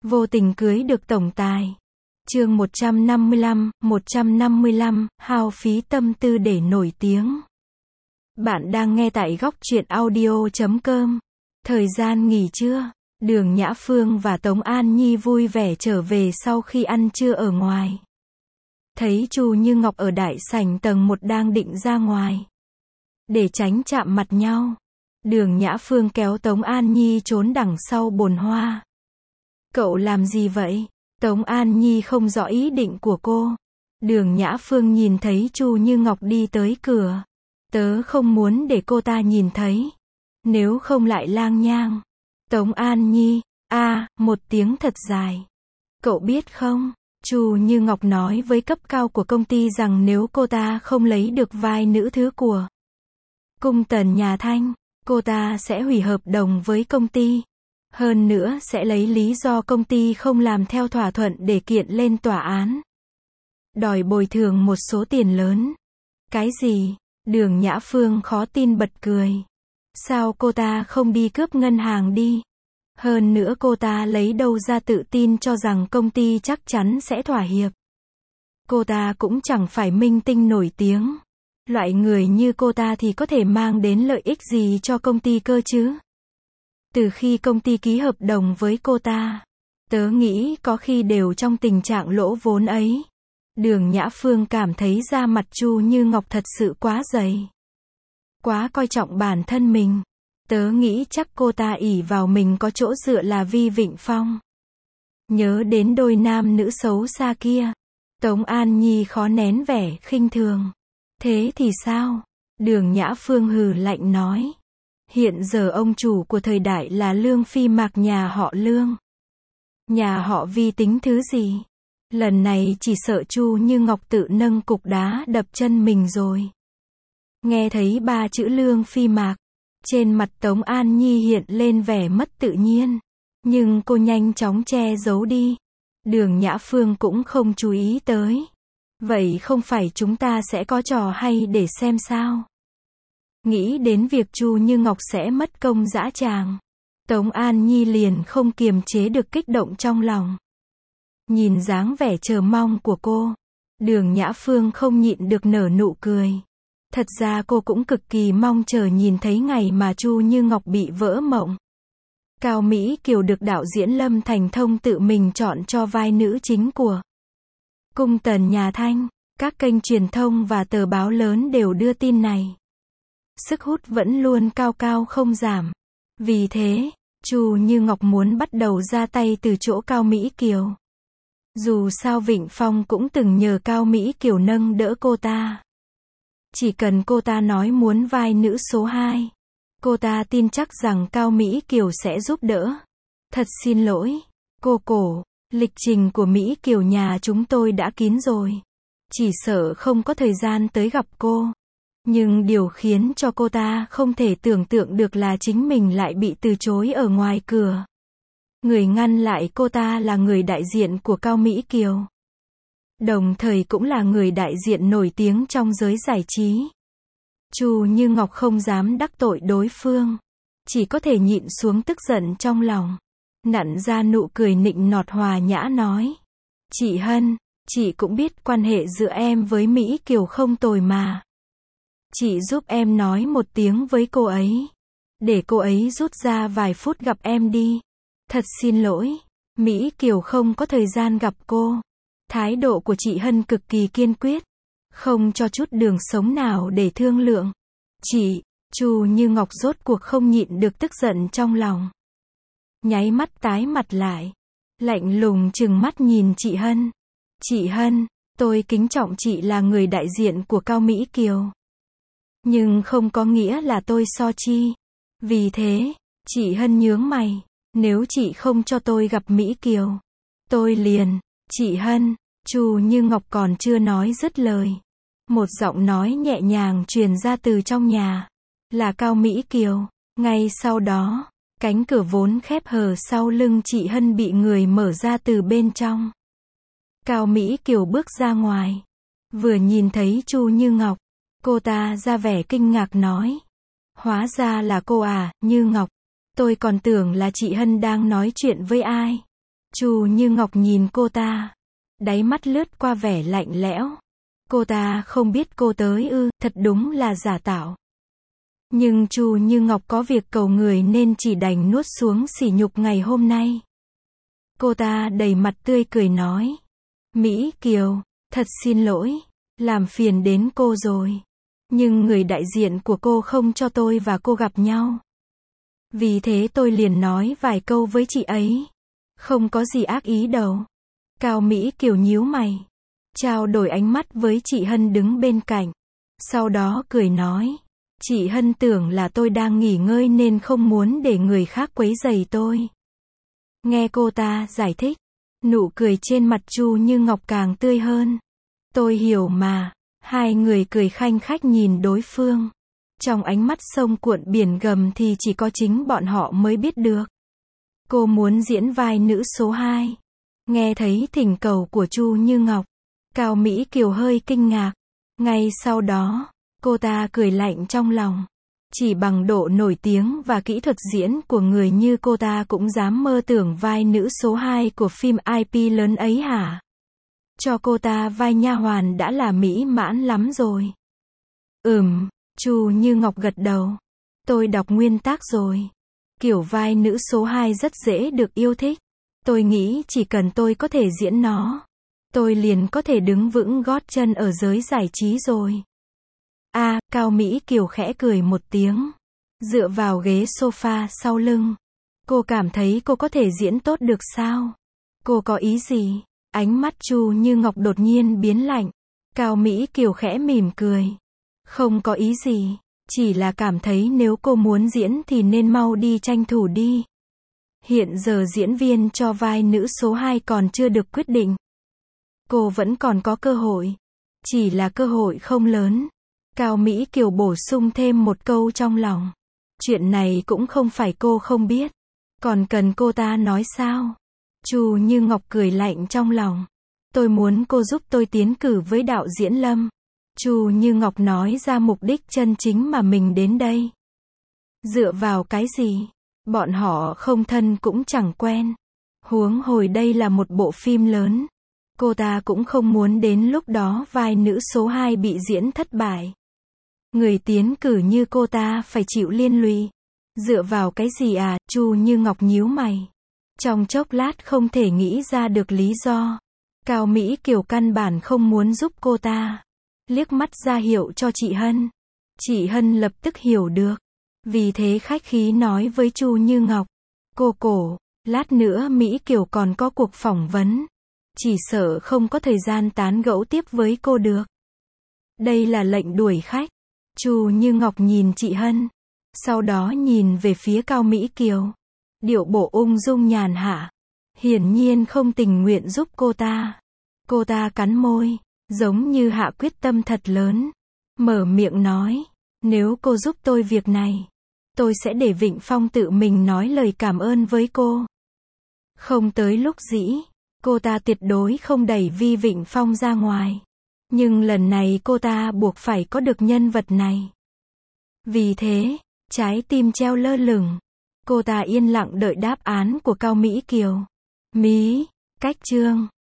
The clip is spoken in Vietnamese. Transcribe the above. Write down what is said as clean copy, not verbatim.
vô tình cưới được tổng tài. Chương 155, hao phí tâm tư để nổi tiếng. Bạn đang nghe tại góc truyện audio.com. Thời gian nghỉ trưa, Đường Nhã Phương và Tống An Nhi vui vẻ trở về sau khi ăn trưa ở ngoài. Thấy Chu Như Ngọc ở đại sảnh tầng 1 đang định ra ngoài. Để tránh chạm mặt nhau, Đường Nhã Phương kéo Tống An Nhi trốn đằng sau bồn hoa. Cậu làm gì vậy? Tống An Nhi không rõ ý định của cô. Đường Nhã Phương nhìn thấy Chu Như Ngọc đi tới cửa. Tớ không muốn để cô ta nhìn thấy. Nếu không lại lang nhang. Tống An Nhi, một tiếng thật dài. Cậu biết không, Chu Như Ngọc nói với cấp cao của công ty rằng nếu cô ta không lấy được vai nữ thứ của Cung Tần Nhà Thanh, cô ta sẽ hủy hợp đồng với công ty. Hơn nữa sẽ lấy lý do công ty không làm theo thỏa thuận để kiện lên tòa án. Đòi bồi thường một số tiền lớn. Cái gì? Đường Nhã Phương khó tin bật cười. Sao cô ta không đi cướp ngân hàng đi? Hơn nữa cô ta lấy đâu ra tự tin cho rằng công ty chắc chắn sẽ thỏa hiệp. Cô ta cũng chẳng phải minh tinh nổi tiếng. Loại người như cô ta thì có thể mang đến lợi ích gì cho công ty cơ chứ? Từ khi công ty ký hợp đồng với cô ta, tớ nghĩ có khi đều trong tình trạng lỗ vốn ấy. Đường Nhã Phương cảm thấy da mặt Chu Như Ngọc thật sự quá dày. Quá coi trọng bản thân mình. Tớ nghĩ chắc cô ta ỷ vào mình có chỗ dựa là Vi Vịnh Phong. Nhớ đến đôi nam nữ xấu xa kia, Tống An Nhi khó nén vẻ khinh thường. Thế thì sao? Đường Nhã Phương hừ lạnh nói. Hiện giờ ông chủ của thời đại là Lương Phi Mạc nhà họ Lương. Nhà họ Vi tính thứ gì? Lần này chỉ sợ Chu Như Ngọc tự nâng cục đá đập chân mình rồi. Nghe thấy 3 chữ Lương Phi Mạc, trên mặt Tống An Nhi hiện lên vẻ mất tự nhiên. Nhưng cô nhanh chóng che giấu đi. Đường Nhã Phương cũng không chú ý tới. Vậy không phải chúng ta sẽ có trò hay để xem sao? Nghĩ đến việc Chu Như Ngọc sẽ mất công dã tràng, Tống An Nhi liền không kiềm chế được kích động trong lòng. Nhìn dáng vẻ chờ mong của cô, Đường Nhã Phương không nhịn được nở nụ cười. Thật ra cô cũng cực kỳ mong chờ nhìn thấy ngày mà Chu Như Ngọc bị vỡ mộng. Cao Mỹ Kiều được đạo diễn Lâm Thành Thông tự mình chọn cho vai nữ chính của Cung Tần Nhà Thanh. Các kênh truyền thông và tờ báo lớn đều đưa tin này. Sức hút vẫn luôn cao cao không giảm. Vì thế, Chu Như Ngọc muốn bắt đầu ra tay từ chỗ Cao Mỹ Kiều. Dù sao Vịnh Phong cũng từng nhờ Cao Mỹ Kiều nâng đỡ cô ta. Chỉ cần cô ta nói muốn vai nữ số 2, cô ta tin chắc rằng Cao Mỹ Kiều sẽ giúp đỡ. Thật xin lỗi, cô Cổ, lịch trình của Mỹ Kiều nhà chúng tôi đã kín rồi. Chỉ sợ không có thời gian tới gặp cô. Nhưng điều khiến cho cô ta không thể tưởng tượng được là chính mình lại bị từ chối ở ngoài cửa. Người ngăn lại cô ta là người đại diện của Cao Mỹ Kiều. Đồng thời cũng là người đại diện nổi tiếng trong giới giải trí. Chu Như Ngọc không dám đắc tội đối phương. Chỉ có thể nhịn xuống tức giận trong lòng. Nặn ra nụ cười nịnh nọt hòa nhã nói. Chị Hân, chị cũng biết quan hệ giữa em với Mỹ Kiều không tồi mà. Chị giúp em nói một tiếng với cô ấy. Để cô ấy rút ra vài phút gặp em đi. Thật xin lỗi, Mỹ Kiều không có thời gian gặp cô. Thái độ của chị Hân cực kỳ kiên quyết. Không cho chút đường sống nào để thương lượng. Chị, Chu Như Ngọc rốt cuộc không nhịn được tức giận trong lòng. Nháy mắt tái mặt lại. Lạnh lùng trừng mắt nhìn chị Hân. Chị Hân, tôi kính trọng chị là người đại diện của Cao Mỹ Kiều. Nhưng không có nghĩa là tôi so chi. Vì thế, chị Hân nhướng mày. Nếu chị không cho tôi gặp Mỹ Kiều, tôi liền. Chị Hân, Chu Như Ngọc còn chưa nói dứt lời. Một giọng nói nhẹ nhàng truyền ra từ trong nhà. Là Cao Mỹ Kiều. Ngay sau đó, cánh cửa vốn khép hờ sau lưng chị Hân bị người mở ra từ bên trong. Cao Mỹ Kiều bước ra ngoài. Vừa nhìn thấy Chu Như Ngọc, cô ta ra vẻ kinh ngạc nói. Hóa ra là cô à, Như Ngọc. Tôi còn tưởng là chị Hân đang nói chuyện với ai. Chu Như Ngọc nhìn cô ta. Đáy mắt lướt qua vẻ lạnh lẽo. Cô ta không biết cô tới ư, thật đúng là giả tạo. Nhưng Chu Như Ngọc có việc cầu người nên chỉ đành nuốt xuống sỉ nhục ngày hôm nay. Cô ta đầy mặt tươi cười nói. Mỹ Kiều, thật xin lỗi, làm phiền đến cô rồi. Nhưng người đại diện của cô không cho tôi và cô gặp nhau. Vì thế tôi liền nói vài câu với chị ấy. Không có gì ác ý đâu. Cao Mỹ Kiều nhíu mày. Trao đổi ánh mắt với chị Hân đứng bên cạnh. Sau đó cười nói. Chị Hân tưởng là tôi đang nghỉ ngơi nên không muốn để người khác quấy rầy tôi. Nghe cô ta giải thích. Nụ cười trên mặt Chu Như Ngọc càng tươi hơn. Tôi hiểu mà. Hai người cười khanh khách nhìn đối phương. Trong ánh mắt sông cuộn biển gầm thì chỉ có chính bọn họ mới biết được. Cô muốn diễn vai nữ số 2. Nghe thấy thỉnh cầu của Chu Như Ngọc. Cao Mỹ Kiều hơi kinh ngạc. Ngay sau đó, cô ta cười lạnh trong lòng. Chỉ bằng độ nổi tiếng và kỹ thuật diễn của người như cô ta cũng dám mơ tưởng vai nữ số 2 của phim IP lớn ấy hả? Cho cô ta vai nha hoàn đã là mỹ mãn lắm rồi. Chu Như Ngọc gật đầu. Tôi đọc nguyên tác rồi. Kiểu vai nữ số 2 rất dễ được yêu thích. Tôi nghĩ chỉ cần tôi có thể diễn nó, tôi liền có thể đứng vững gót chân ở giới giải trí rồi. Cao Mỹ Kiều khẽ cười một tiếng. Dựa vào ghế sofa sau lưng. Cô cảm thấy cô có thể diễn tốt được sao? Cô có ý gì? Ánh mắt Chu Như Ngọc đột nhiên biến lạnh. Cao Mỹ Kiều khẽ mỉm cười. Không có ý gì. Chỉ là cảm thấy nếu cô muốn diễn thì nên mau đi tranh thủ đi. Hiện giờ diễn viên cho vai nữ số 2 còn chưa được quyết định. Cô vẫn còn có cơ hội. Chỉ là cơ hội không lớn. Cao Mỹ Kiều bổ sung thêm một câu trong lòng. Chuyện này cũng không phải cô không biết. Còn cần cô ta nói sao? Chu Như Ngọc cười lạnh trong lòng. Tôi muốn cô giúp tôi tiến cử với đạo diễn Lâm. Chu Như Ngọc nói ra mục đích chân chính mà mình đến đây. Dựa vào cái gì? Bọn họ không thân cũng chẳng quen. Huống hồi đây là một bộ phim lớn. Cô ta cũng không muốn đến lúc đó vai nữ số 2 bị diễn thất bại. Người tiến cử như cô ta phải chịu liên lụy. Dựa vào cái gì à? Chu Như Ngọc nhíu mày. Trong chốc lát không thể nghĩ ra được lý do. Cao Mỹ Kiều căn bản không muốn giúp cô ta. Liếc mắt ra hiệu cho chị Hân. Chị Hân lập tức hiểu được. Vì thế khách khí nói với Chu Như Ngọc. Cô, lát nữa Mỹ Kiều còn có cuộc phỏng vấn. Chỉ sợ không có thời gian tán gẫu tiếp với cô được. Đây là lệnh đuổi khách. Chu Như Ngọc nhìn chị Hân. Sau đó nhìn về phía Cao Mỹ Kiều. Điệu bộ ung dung nhàn hạ. Hiển nhiên không tình nguyện giúp cô ta. Cô ta cắn môi. Giống như hạ quyết tâm thật lớn. Mở miệng nói. Nếu cô giúp tôi việc này, tôi sẽ để Vịnh Phong tự mình nói lời cảm ơn với cô. Không tới lúc dĩ, cô ta tuyệt đối không đẩy Vi Vịnh Phong ra ngoài. Nhưng lần này cô ta buộc phải có được nhân vật này. Vì thế, trái tim treo lơ lửng. Cô ta yên lặng đợi đáp án của Cao Mỹ Kiều. Cách chương